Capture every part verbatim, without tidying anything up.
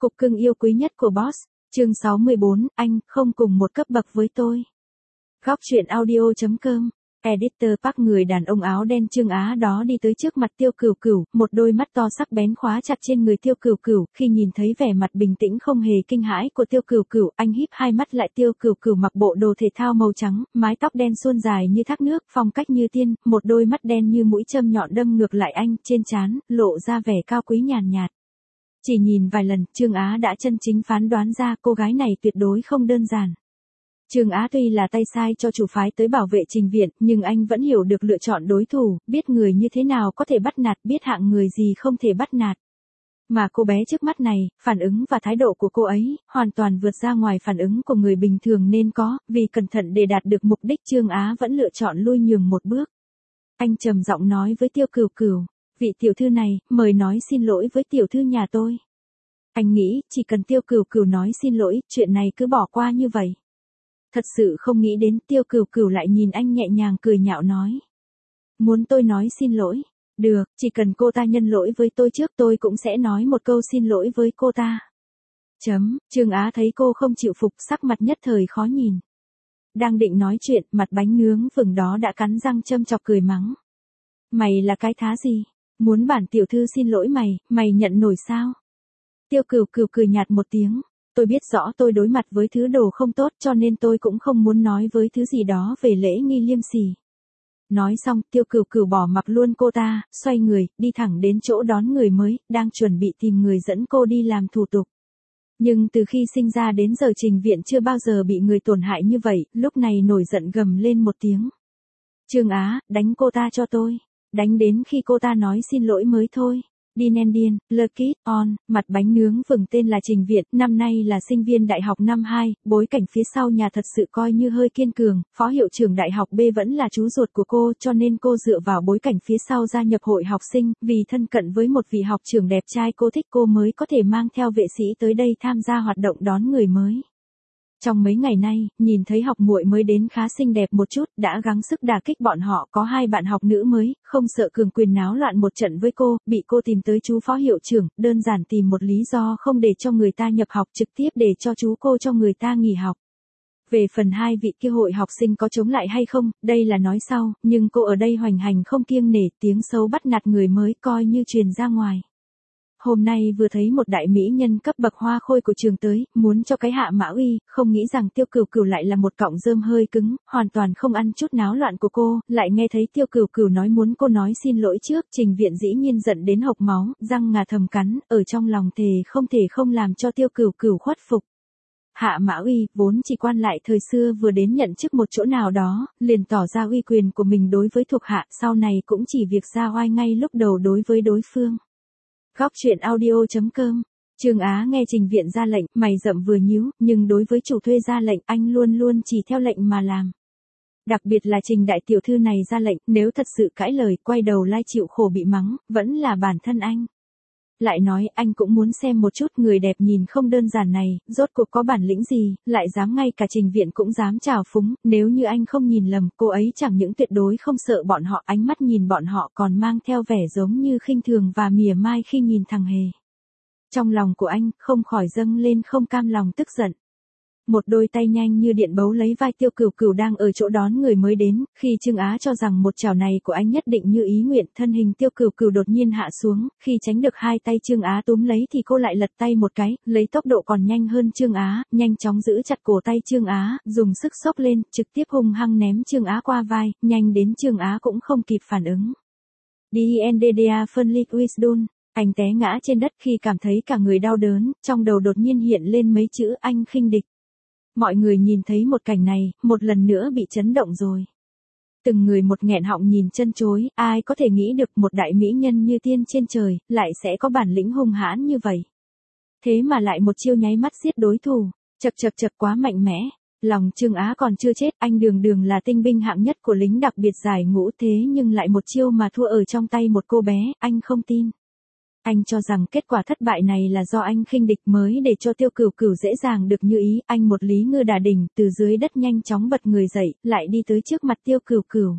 Cục cưng yêu quý nhất của boss, chương sáu mươi bốn, anh không cùng một cấp bậc với tôi. Góc truyện audio chấm com. Editor Park. Người đàn ông áo đen Trương Á đó đi tới trước mặt Tiêu Cửu Cửu, một đôi mắt to sắc bén khóa chặt trên người Tiêu Cửu Cửu, khi nhìn thấy vẻ mặt bình tĩnh không hề kinh hãi của Tiêu Cửu Cửu, anh híp hai mắt lại. Tiêu Cửu Cửu mặc bộ đồ thể thao màu trắng, mái tóc đen suôn dài như thác nước, phong cách như tiên, một đôi mắt đen như mũi châm nhọn đâm ngược lại anh, trên trán lộ ra vẻ cao quý nhàn nhạt. Chỉ nhìn vài lần, Trương Á đã chân chính phán đoán ra cô gái này tuyệt đối không đơn giản. Trương Á tuy là tay sai cho chủ phái tới bảo vệ Trình Viện, nhưng anh vẫn hiểu được lựa chọn đối thủ, biết người như thế nào có thể bắt nạt, biết hạng người gì không thể bắt nạt. Mà cô bé trước mắt này, phản ứng và thái độ của cô ấy, hoàn toàn vượt ra ngoài phản ứng của người bình thường nên có, vì cẩn thận để đạt được mục đích Trương Á vẫn lựa chọn lui nhường một bước. Anh trầm giọng nói với Tiêu Cửu Cửu, vị tiểu thư này, mời nói xin lỗi với tiểu thư nhà tôi. Anh nghĩ, chỉ cần Tiêu Cửu Cửu nói xin lỗi, chuyện này cứ bỏ qua như vậy. Thật sự không nghĩ đến. Tiêu Cửu Cửu lại nhìn anh nhẹ nhàng cười nhạo nói. Muốn tôi nói xin lỗi? Được, chỉ cần cô ta nhân lỗi với tôi trước tôi cũng sẽ nói một câu xin lỗi với cô ta. Chấm, Trương Á thấy cô không chịu phục, sắc mặt nhất thời khó nhìn. Đang định nói chuyện, mặt bánh nướng vừng đó đã cắn răng châm chọc cười mắng. Mày là cái thá gì? Muốn bản tiểu thư xin lỗi mày, mày nhận nổi sao? Tiêu Cửu Cửu cười nhạt một tiếng. Tôi biết rõ tôi đối mặt với thứ đồ không tốt cho nên tôi cũng không muốn nói với thứ gì đó về lễ nghi liêm sỉ. Nói xong, Tiêu Cửu Cửu bỏ mặc luôn cô ta, xoay người, đi thẳng đến chỗ đón người mới, đang chuẩn bị tìm người dẫn cô đi làm thủ tục. Nhưng từ khi sinh ra đến giờ Trình Viện chưa bao giờ bị người tổn hại như vậy, lúc này nổi giận gầm lên một tiếng. Trương Á, đánh cô ta cho tôi. Đánh đến khi cô ta nói xin lỗi mới thôi. Dinendian, Lucky, On, mặt bánh nướng vừng tên là Trình Viện, năm nay là sinh viên đại học năm hai, bối cảnh phía sau nhà thật sự coi như hơi kiên cường, phó hiệu trưởng đại học B vẫn là chú ruột của cô cho nên cô dựa vào bối cảnh phía sau gia nhập hội học sinh, vì thân cận với một vị học trưởng đẹp trai cô thích cô mới có thể mang theo vệ sĩ tới đây tham gia hoạt động đón người mới. Trong mấy ngày nay, nhìn thấy học muội mới đến khá xinh đẹp một chút, đã gắng sức đả kích bọn họ, có hai bạn học nữ mới, không sợ cường quyền náo loạn một trận với cô, bị cô tìm tới chú phó hiệu trưởng, đơn giản tìm một lý do không để cho người ta nhập học, trực tiếp để cho chú cô cho người ta nghỉ học. Về phần hai vị kia hội học sinh có chống lại hay không, đây là nói sau, nhưng cô ở đây hoành hành không kiêng nể, tiếng xấu bắt nạt người mới coi như truyền ra ngoài. Hôm nay vừa thấy một đại mỹ nhân cấp bậc hoa khôi của trường tới, muốn cho cái hạ mã uy, không nghĩ rằng Tiêu Cửu Cửu lại là một cọng rơm hơi cứng, hoàn toàn không ăn chút náo loạn của cô, lại nghe thấy Tiêu Cửu Cửu nói muốn cô nói xin lỗi trước, Trình Viện dĩ nhiên giận đến hộc máu, răng ngà thầm cắn, ở trong lòng thề không thể không làm cho Tiêu Cửu Cửu khuất phục. Hạ Mã Uy, vốn chỉ quan lại thời xưa vừa đến nhận chức một chỗ nào đó, liền tỏ ra uy quyền của mình đối với thuộc hạ, sau này cũng chỉ việc ra oai ngay lúc đầu đối với đối phương. Góc truyện audio chấm com. Trương Á nghe Trình Viện ra lệnh, mày rậm vừa nhíu, nhưng đối với chủ thuê ra lệnh, anh luôn luôn chỉ theo lệnh mà làm. Đặc biệt là Trình đại tiểu thư này ra lệnh, nếu thật sự cãi lời, quay đầu lai chịu khổ bị mắng, vẫn là bản thân anh. Lại nói, anh cũng muốn xem một chút người đẹp nhìn không đơn giản này, rốt cuộc có bản lĩnh gì, lại dám ngay cả Trình Viện cũng dám trào phúng, nếu như anh không nhìn lầm, cô ấy chẳng những tuyệt đối không sợ bọn họ, ánh mắt nhìn bọn họ còn mang theo vẻ giống như khinh thường và mỉa mai khi nhìn thằng Hề. Trong lòng của anh, không khỏi dâng lên không cam lòng tức giận. Một đôi tay nhanh như điện bấu lấy vai Tiêu Cửu Cửu đang ở chỗ đón người mới đến, khi Trương Á cho rằng một chảo này của anh nhất định như ý nguyện, thân hình Tiêu Cửu Cửu đột nhiên hạ xuống, khi tránh được hai tay Trương Á túm lấy thì cô lại lật tay một cái, lấy tốc độ còn nhanh hơn Trương Á, nhanh chóng giữ chặt cổ tay Trương Á, dùng sức xốc lên, trực tiếp hung hăng ném Trương Á qua vai, nhanh đến Trương Á cũng không kịp phản ứng. Diendedia Phân Wisdom. Anh té ngã trên đất khi cảm thấy cả người đau đớn, trong đầu đột nhiên hiện lên mấy chữ anh khinh địch. Mọi người nhìn thấy một cảnh này, một lần nữa bị chấn động rồi. Từng người một nghẹn họng nhìn chân chối, ai có thể nghĩ được một đại mỹ nhân như tiên trên trời, lại sẽ có bản lĩnh hung hãn như vậy. Thế mà lại một chiêu nháy mắt giết đối thủ, chật chật chật quá mạnh mẽ. Lòng Trương Á còn chưa chết, anh đường đường là tinh binh hạng nhất của lính đặc biệt giải ngũ thế nhưng lại một chiêu mà thua ở trong tay một cô bé, anh không tin. Anh cho rằng kết quả thất bại này là do anh khinh địch mới để cho Tiêu Cửu Cửu dễ dàng được như ý, anh một Lý Ngư Đả Đỉnh, từ dưới đất nhanh chóng bật người dậy, lại đi tới trước mặt Tiêu Cửu Cửu.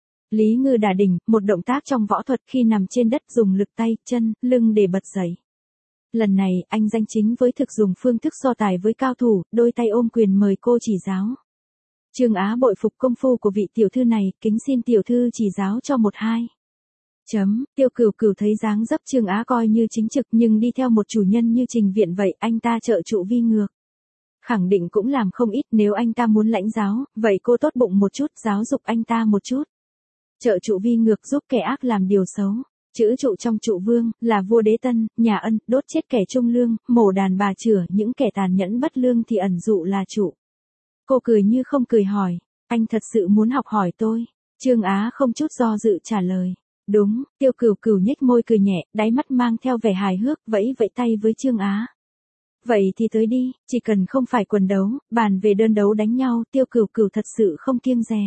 Lý Ngư Đả Đỉnh, một động tác trong võ thuật khi nằm trên đất dùng lực tay, chân, lưng để bật dậy. Lần này, anh danh chính với thực dùng phương thức so tài với cao thủ, đôi tay ôm quyền mời cô chỉ giáo. Trương Á bội phục công phu của vị tiểu thư này, kính xin tiểu thư chỉ giáo cho một hai. Chấm, Tiêu Cửu Cửu thấy dáng dấp Trương Á coi như chính trực nhưng đi theo một chủ nhân như Trình Viện vậy, anh ta trợ trụ vi ngược. Khẳng định cũng làm không ít, nếu anh ta muốn lãnh giáo, vậy cô tốt bụng một chút, giáo dục anh ta một chút. Trợ trụ vi ngược giúp kẻ ác làm điều xấu. Chữ trụ trong trụ vương, là vua đế tân, nhà ân, đốt chết kẻ trung lương, mổ đàn bà chửa, những kẻ tàn nhẫn bất lương thì ẩn dụ là trụ. Cô cười như không cười hỏi, anh thật sự muốn học hỏi tôi? Trương Á không chút do dự trả lời. Đúng, Tiêu Cửu Cửu nhếch môi cười nhẹ, đáy mắt mang theo vẻ hài hước, vẫy vẫy tay với Trương Á. Vậy thì tới đi, chỉ cần không phải quần đấu, bàn về đơn đấu đánh nhau, Tiêu Cửu Cửu thật sự không kiêng dè.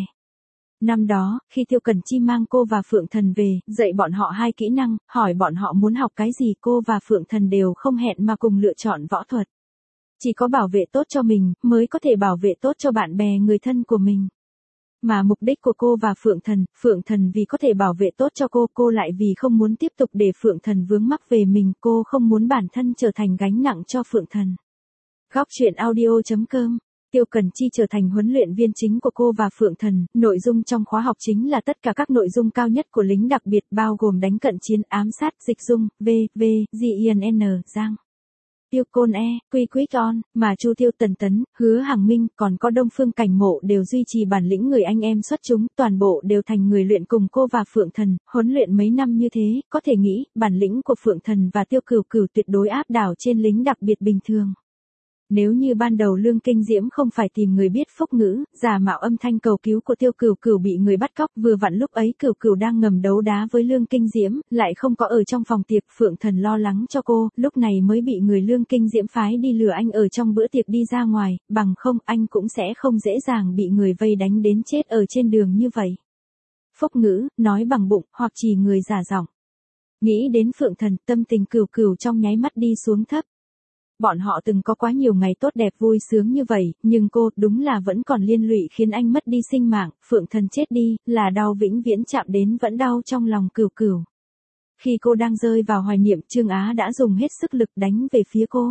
Năm đó, khi Tiêu Cẩn Chi mang cô và Phượng Thần về, dạy bọn họ hai kỹ năng, hỏi bọn họ muốn học cái gì, cô và Phượng Thần đều không hẹn mà cùng lựa chọn võ thuật. Chỉ có bảo vệ tốt cho mình, mới có thể bảo vệ tốt cho bạn bè người thân của mình. Mà mục đích của cô và Phượng Thần, Phượng Thần vì có thể bảo vệ tốt cho cô, cô lại vì không muốn tiếp tục để Phượng Thần vướng mắc về mình, cô không muốn bản thân trở thành gánh nặng cho Phượng Thần. Góc truyện audio chấm com. Tiêu Cẩn Chi trở thành huấn luyện viên chính của cô và Phượng Thần, nội dung trong khóa học chính là tất cả các nội dung cao nhất của lính đặc biệt bao gồm đánh cận chiến, ám sát, dịch dung, V, V, G I N N, Giang. Tiêu Côn E, Quy Quyết On, mà Chu Tiêu Tần Tấn, Hứa Hằng Minh, còn có Đông Phương Cảnh Mộ đều duy trì bản lĩnh người anh em xuất chúng, toàn bộ đều thành người luyện cùng cô và Phượng Thần, huấn luyện mấy năm như thế, có thể nghĩ, bản lĩnh của Phượng Thần và Tiêu Cửu Cửu tuyệt đối áp đảo trên lính đặc biệt bình thường. Nếu như ban đầu Lương Kinh Diễm không phải tìm người biết phúc ngữ, giả mạo âm thanh cầu cứu của Tiêu Cửu Cửu bị người bắt cóc, vừa vặn lúc ấy Cửu Cửu đang ngầm đấu đá với Lương Kinh Diễm, lại không có ở trong phòng tiệc, Phượng Thần lo lắng cho cô, lúc này mới bị người Lương Kinh Diễm phái đi lừa anh ở trong bữa tiệc đi ra ngoài, bằng không anh cũng sẽ không dễ dàng bị người vây đánh đến chết ở trên đường như vậy. Phúc ngữ, nói bằng bụng, hoặc chỉ người giả giọng. Nghĩ đến Phượng Thần, tâm tình Cửu Cửu trong nháy mắt đi xuống thấp. Bọn họ từng có quá nhiều ngày tốt đẹp vui sướng như vậy, nhưng cô, đúng là vẫn còn liên lụy khiến anh mất đi sinh mạng, Phượng Thần chết đi, là đau vĩnh viễn chạm đến vẫn đau trong lòng Cửu Cửu. Khi cô đang rơi vào hoài niệm, Trương Á đã dùng hết sức lực đánh về phía cô.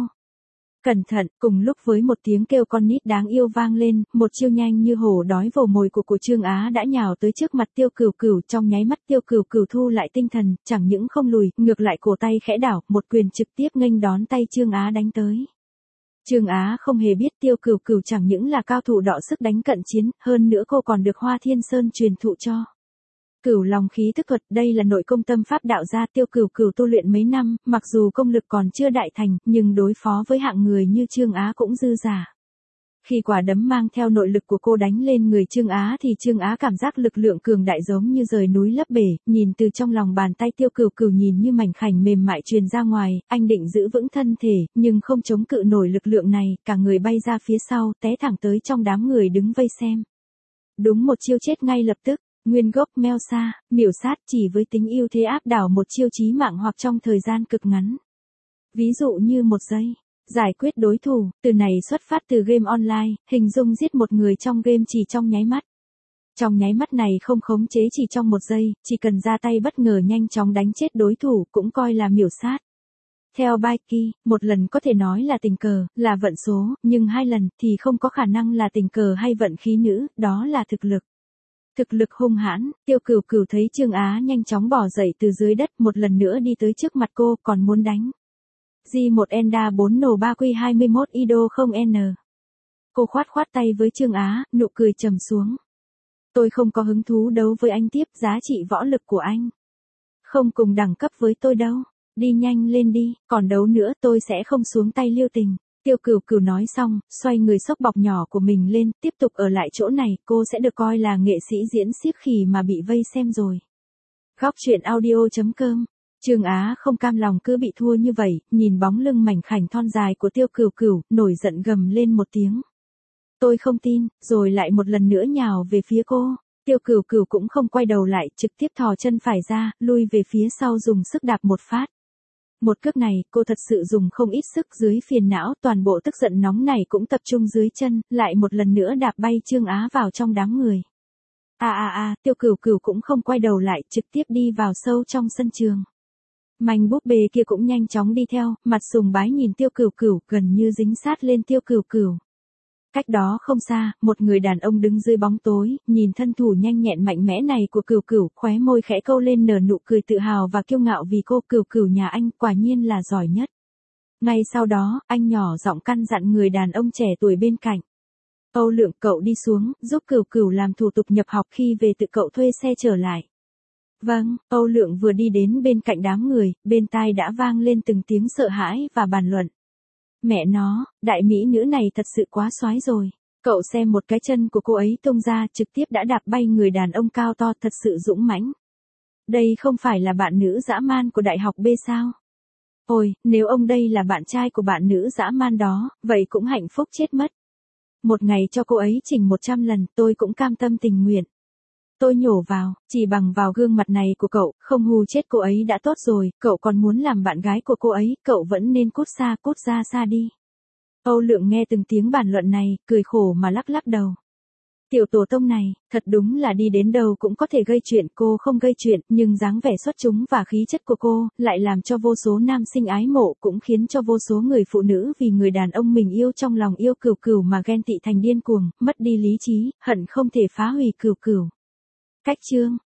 Cẩn thận, cùng lúc với một tiếng kêu con nít đáng yêu vang lên, một chiêu nhanh như hổ đói vồ mồi của của Trương Á đã nhào tới trước mặt Tiêu Cửu Cửu, trong nháy mắt Tiêu Cửu Cửu thu lại tinh thần, chẳng những không lùi, ngược lại cổ tay khẽ đảo, một quyền trực tiếp nghênh đón tay Trương Á đánh tới. Trương Á không hề biết Tiêu Cửu Cửu chẳng những là cao thủ đọ sức đánh cận chiến, hơn nữa cô còn được Hoa Thiên Sơn truyền thụ cho. Cửu Long khí thức thuật, đây là nội công tâm pháp đạo gia, Tiêu Cửu Cửu tu luyện mấy năm, mặc dù công lực còn chưa đại thành, nhưng đối phó với hạng người như Trương Á cũng dư dả. Khi quả đấm mang theo nội lực của cô đánh lên người Trương Á thì Trương Á cảm giác lực lượng cường đại giống như rời núi lấp bể, nhìn từ trong lòng bàn tay Tiêu Cửu Cửu nhìn như mảnh khảnh mềm mại truyền ra ngoài, anh định giữ vững thân thể, nhưng không chống cự nổi lực lượng này, cả người bay ra phía sau, té thẳng tới trong đám người đứng vây xem. Đúng một chiêu chết ngay lập tức. Nguyên gốc Meo Sa, miểu sát chỉ với tính ưu thế áp đảo một chiêu chí mạng hoặc trong thời gian cực ngắn. Ví dụ như một giây, giải quyết đối thủ, từ này xuất phát từ game online, hình dung giết một người trong game chỉ trong nháy mắt. Trong nháy mắt này không khống chế chỉ trong một giây, chỉ cần ra tay bất ngờ nhanh chóng đánh chết đối thủ cũng coi là miểu sát. Theo Baiki, một lần có thể nói là tình cờ, là vận số, nhưng hai lần thì không có khả năng là tình cờ hay vận khí nữ, đó là thực lực. Thực lực hung hãn, Tiêu Cửu Cửu thấy Trương Á nhanh chóng bỏ dậy từ dưới đất, một lần nữa đi tới trước mặt cô, còn muốn đánh. G một Enda bốn N ba Q hai mươi mốt Ido không N. Cô khoát khoát tay với Trương Á, nụ cười trầm xuống. Tôi không có hứng thú đấu với anh tiếp, giá trị võ lực của anh không cùng đẳng cấp với tôi đâu. Đi nhanh lên đi, còn đấu nữa tôi sẽ không xuống tay lưu tình. Tiêu Cửu Cửu nói xong, xoay người xốc bọc nhỏ của mình lên, tiếp tục ở lại chỗ này, cô sẽ được coi là nghệ sĩ diễn xiếc khỉ mà bị vây xem rồi. Góc truyện audio chấm com. Trương Á không cam lòng cứ bị thua như vậy, nhìn bóng lưng mảnh khảnh thon dài của Tiêu Cửu Cửu, nổi giận gầm lên một tiếng. Tôi không tin, rồi lại một lần nữa nhào về phía cô. Tiêu Cửu Cửu cũng không quay đầu lại, trực tiếp thò chân phải ra, lui về phía sau dùng sức đạp một phát. Một cước này, cô thật sự dùng không ít sức, dưới phiền não, toàn bộ tức giận nóng này cũng tập trung dưới chân, lại một lần nữa đạp bay Trương Á vào trong đám người. A a a, Tiêu Cửu Cửu cũng không quay đầu lại, trực tiếp đi vào sâu trong sân trường. Manh búp bê kia cũng nhanh chóng đi theo, mặt sùng bái nhìn Tiêu Cửu Cửu, gần như dính sát lên Tiêu Cửu Cửu. Cách đó không xa, một người đàn ông đứng dưới bóng tối, nhìn thân thủ nhanh nhẹn mạnh mẽ này của Cửu Cửu, khóe môi khẽ câu lên nở nụ cười tự hào và kiêu ngạo vì cô. Cửu Cửu nhà anh quả nhiên là giỏi nhất. Ngay sau đó, anh nhỏ giọng căn dặn người đàn ông trẻ tuổi bên cạnh. Âu Lượng, cậu đi xuống, giúp Cửu Cửu làm thủ tục nhập học, khi về tự cậu thuê xe trở lại. Vâng, Âu Lượng vừa đi đến bên cạnh đám người, bên tai đã vang lên từng tiếng sợ hãi và bàn luận. Mẹ nó, đại mỹ nữ này thật sự quá soái rồi. Cậu xem một cái chân của cô ấy tung ra, trực tiếp đã đạp bay người đàn ông cao to, thật sự dũng mãnh. Đây không phải là bạn nữ dã man của đại học B sao? Ôi, nếu ông đây là bạn trai của bạn nữ dã man đó, vậy cũng hạnh phúc chết mất. Một ngày cho cô ấy chỉnh một trăm lần, tôi cũng cam tâm tình nguyện. Tôi nhổ vào, chỉ bằng vào gương mặt này của cậu, không hù chết cô ấy đã tốt rồi, cậu còn muốn làm bạn gái của cô ấy, cậu vẫn nên cút xa, cút ra xa đi. Âu Lượng nghe từng tiếng bàn luận này, cười khổ mà lắc lắc đầu. Tiểu tổ tông này, thật đúng là đi đến đâu cũng có thể gây chuyện, cô không gây chuyện, nhưng dáng vẻ xuất chúng và khí chất của cô, lại làm cho vô số nam sinh ái mộ, cũng khiến cho vô số người phụ nữ vì người đàn ông mình yêu trong lòng yêu Cửu Cửu mà ghen tị thành điên cuồng, mất đi lý trí, hận không thể phá hủy Cửu Cửu. Cách chương